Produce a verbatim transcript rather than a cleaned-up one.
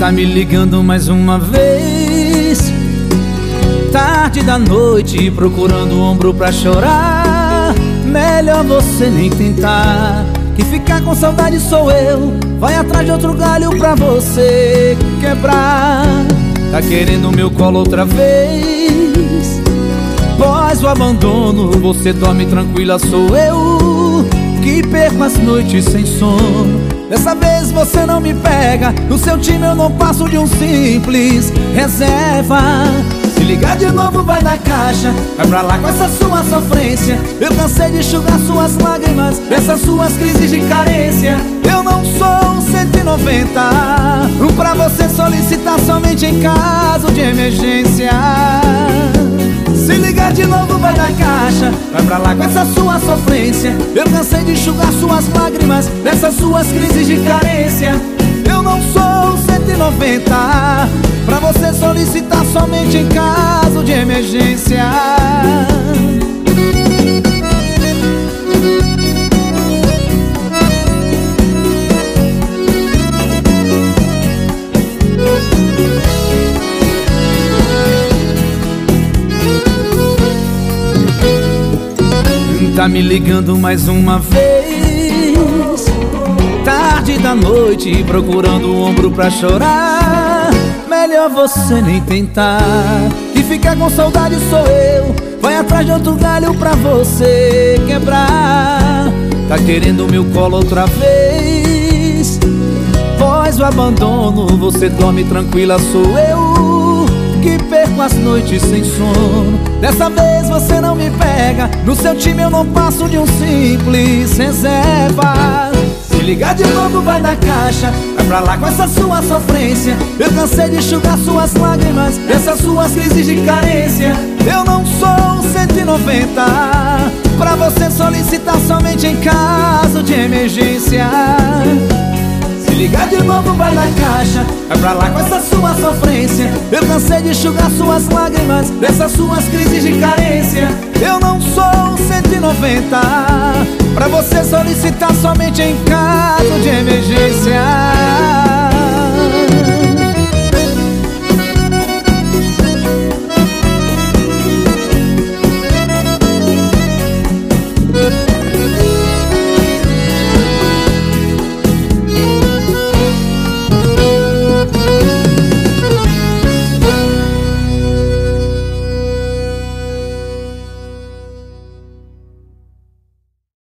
Tá me ligando mais uma vez, tarde da noite, procurando o ombro pra chorar. Melhor você nem tentar, que ficar com saudade sou eu. Vai atrás de outro galho pra você quebrar. Tá querendo meu colo outra vez, após o abandono você dorme tranquila, sou eu que perco as noites sem sono. Dessa vez você não me pega, no seu time eu não passo de um simples reserva. Se ligar de novo vai na caixa, vai pra lá com essa sua sofrência. Eu cansei de enxugar suas lágrimas, dessas suas crises de carência. Eu não sou um cento e noventa pra você solicitar somente em caso de emergência. Se ligar de novo vai na caixa, vai pra lá com essa sua sofrência. Eu cansei de enxugar suas lágrimas, dessas suas crises de carência. Eu não sou cento e noventa pra você solicitar somente em caso de emergência. Tá me ligando mais uma vez, tarde da noite, procurando o ombro pra chorar. Melhor você nem tentar, que ficar com saudade sou eu. Vai atrás de outro galho pra você quebrar. Tá querendo meu colo outra vez, após o abandono você dorme tranquila, sou eu que perco as noites sem sono. Dessa vez você não me pega, no seu time eu não passo de um simples reserva. Se ligar de novo vai na caixa, vai pra lá com essa sua sofrência. Eu cansei de enxugar suas lágrimas, dessas suas crises de carência. Eu não sou cento e noventa pra você solicitar somente em caso de emergência. Se ligar de novo vai na caixa, vai pra lá com essa sua sofrência. Eu cansei de enxugar suas lágrimas, dessas suas crises de carência. Eu não sou cento e noventa pra você solicitar somente em caso de emergência.